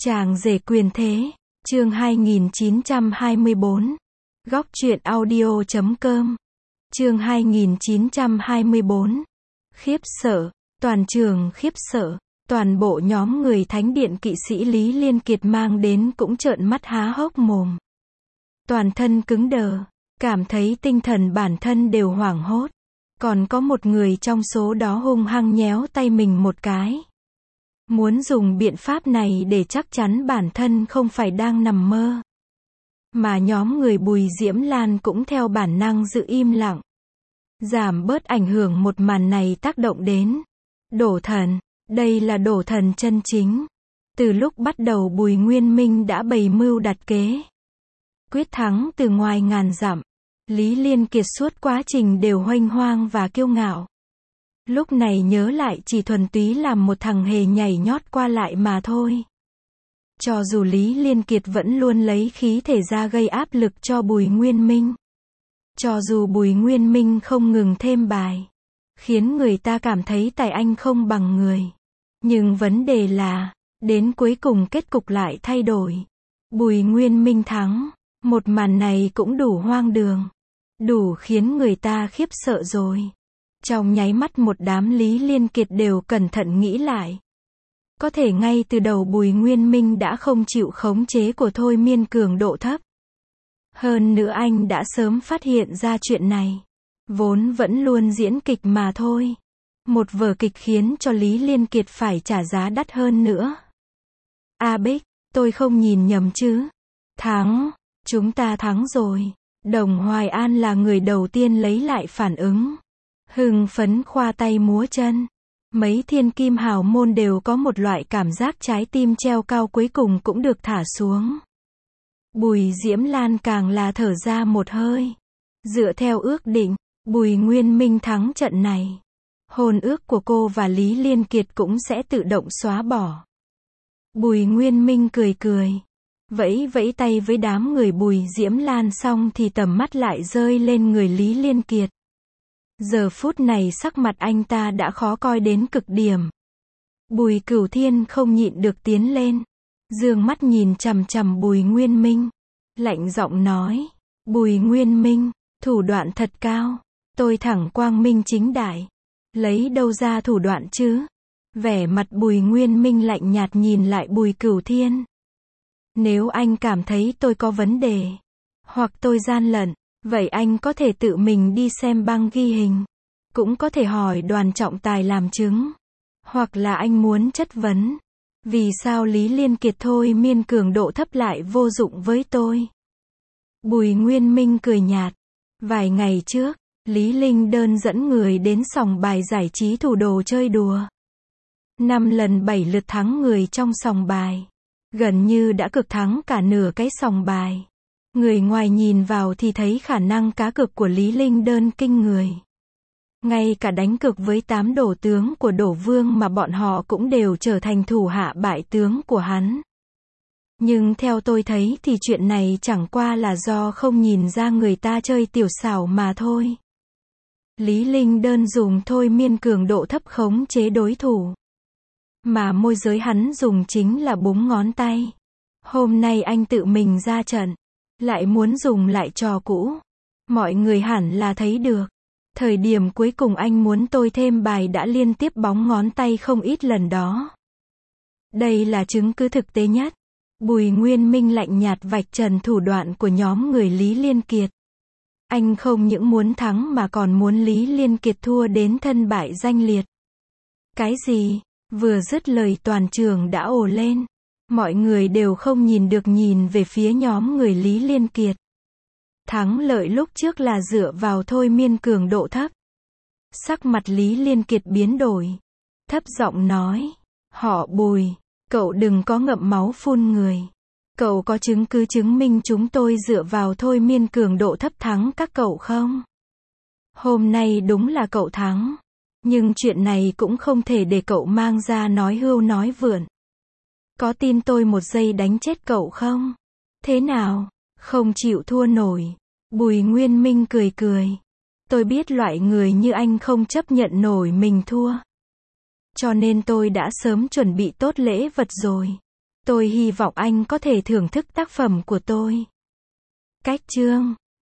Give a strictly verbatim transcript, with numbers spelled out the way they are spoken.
Chàng rể quyền thế, chương hai nghìn chín trăm hai mươi bốn. Góc truyện audio chấm com. Chương hai nghìn chín trăm hai mươi bốn. Khiếp sợ, toàn trường khiếp sợ, toàn bộ nhóm người thánh điện kỵ sĩ Lý Liên Kiệt mang đến cũng trợn mắt há hốc mồm. Toàn thân cứng đờ, cảm thấy tinh thần bản thân đều hoảng hốt. Còn có một người trong số đó hung hăng nhéo tay mình một cái. Muốn dùng biện pháp này để chắc chắn bản thân không phải đang nằm mơ. Mà nhóm người Bùi Diễm Lan cũng theo bản năng giữ im lặng. Giảm bớt ảnh hưởng một màn này tác động đến. Đổ thần, đây là đổ thần chân chính. Từ lúc bắt đầu Bùi Nguyên Minh đã bày mưu đặt kế. Quyết thắng từ ngoài ngàn dặm. Lý Liên Kiệt suốt quá trình đều huênh hoang và kiêu ngạo. Lúc này nhớ lại chỉ thuần túy làm một thằng hề nhảy nhót qua lại mà thôi. Cho dù Lý Liên Kiệt vẫn luôn lấy khí thể ra gây áp lực cho Bùi Nguyên Minh. Cho dù Bùi Nguyên Minh không ngừng thêm bài. Khiến người ta cảm thấy tài anh không bằng người. Nhưng vấn đề là, đến cuối cùng kết cục lại thay đổi. Bùi Nguyên Minh thắng. Một màn này cũng đủ hoang đường. Đủ khiến người ta khiếp sợ rồi. Trong nháy mắt một đám Lý Liên Kiệt đều cẩn thận nghĩ lại. Có thể ngay từ đầu Bùi Nguyên Minh đã không chịu khống chế của thôi miên cường độ thấp. Hơn nữa anh đã sớm phát hiện ra chuyện này. Vốn vẫn luôn diễn kịch mà thôi. Một vở kịch khiến cho Lý Liên Kiệt phải trả giá đắt hơn nữa. A Bích, tôi không nhìn nhầm chứ. Thắng, chúng ta thắng rồi. Đồng Hoài An là người đầu tiên lấy lại phản ứng. Hưng phấn khoa tay múa chân. Mấy thiên kim hào môn đều có một loại cảm giác trái tim treo cao cuối cùng cũng được thả xuống. Bùi Diễm Lan càng là thở ra một hơi. Dựa theo ước định, Bùi Nguyên Minh thắng trận này. Hôn ước của cô và Lý Liên Kiệt cũng sẽ tự động xóa bỏ. Bùi Nguyên Minh cười cười. Vẫy vẫy tay với đám người Bùi Diễm Lan xong thì tầm mắt lại rơi lên người Lý Liên Kiệt. Giờ phút này sắc mặt anh ta đã khó coi đến cực điểm. Bùi Cửu Thiên không nhịn được tiến lên. Dương mắt nhìn chằm chằm Bùi Nguyên Minh. Lạnh giọng nói. Bùi Nguyên Minh, thủ đoạn thật cao. Tôi thẳng quang minh chính đại. Lấy đâu ra thủ đoạn chứ? Vẻ mặt Bùi Nguyên Minh lạnh nhạt nhìn lại Bùi Cửu Thiên. Nếu anh cảm thấy tôi có vấn đề, hoặc tôi gian lận, vậy anh có thể tự mình đi xem băng ghi hình. Cũng có thể hỏi đoàn trọng tài làm chứng. Hoặc là anh muốn chất vấn. Vì sao Lý Liên Kiệt thôi miên cường độ thấp lại vô dụng với tôi? Bùi Nguyên Minh cười nhạt. Vài ngày trước, Lý Linh Đơn dẫn người đến sòng bài giải trí Thủ Đồ chơi đùa. Năm lần bảy lượt thắng người trong sòng bài. Gần như đã cực thắng cả nửa cái sòng bài. Người ngoài nhìn vào thì thấy khả năng cá cược của Lý Linh Đơn kinh người. Ngay cả đánh cược với tám đổ tướng của Đổ Vương mà bọn họ cũng đều trở thành thủ hạ bại tướng của hắn. Nhưng theo tôi thấy thì chuyện này chẳng qua là do không nhìn ra người ta chơi tiểu xảo mà thôi. Lý Linh Đơn dùng thôi miên cường độ thấp khống chế đối thủ. Mà môi giới hắn dùng chính là búng ngón tay. Hôm nay anh tự mình ra trận. Lại muốn dùng lại trò cũ. Mọi người hẳn là thấy được. Thời điểm cuối cùng anh muốn tôi thêm bài đã liên tiếp bóng ngón tay không ít lần đó. Đây là chứng cứ thực tế nhất. Bùi Nguyên Minh lạnh nhạt vạch trần thủ đoạn của nhóm người Lý Liên Kiệt. Anh không những muốn thắng mà còn muốn Lý Liên Kiệt thua đến thân bại danh liệt. Cái gì? Vừa dứt lời toàn trường đã ồ lên. Mọi người đều không nhìn được nhìn về phía nhóm người Lý Liên Kiệt. Thắng lợi lúc trước là dựa vào thôi miên cường độ thấp. Sắc mặt Lý Liên Kiệt biến đổi. Thấp giọng nói. Họ Bùi, cậu đừng có ngậm máu phun người. Cậu có chứng cứ chứng minh chúng tôi dựa vào thôi miên cường độ thấp thắng các cậu không? Hôm nay đúng là cậu thắng. Nhưng chuyện này cũng không thể để cậu mang ra nói hưu nói vượn. Có tin tôi một giây đánh chết cậu không? Thế nào? Không chịu thua nổi. Bùi Nguyên Minh cười cười. Tôi biết loại người như anh không chấp nhận nổi mình thua. Cho nên tôi đã sớm chuẩn bị tốt lễ vật rồi. Tôi hy vọng anh có thể thưởng thức tác phẩm của tôi. Cách chương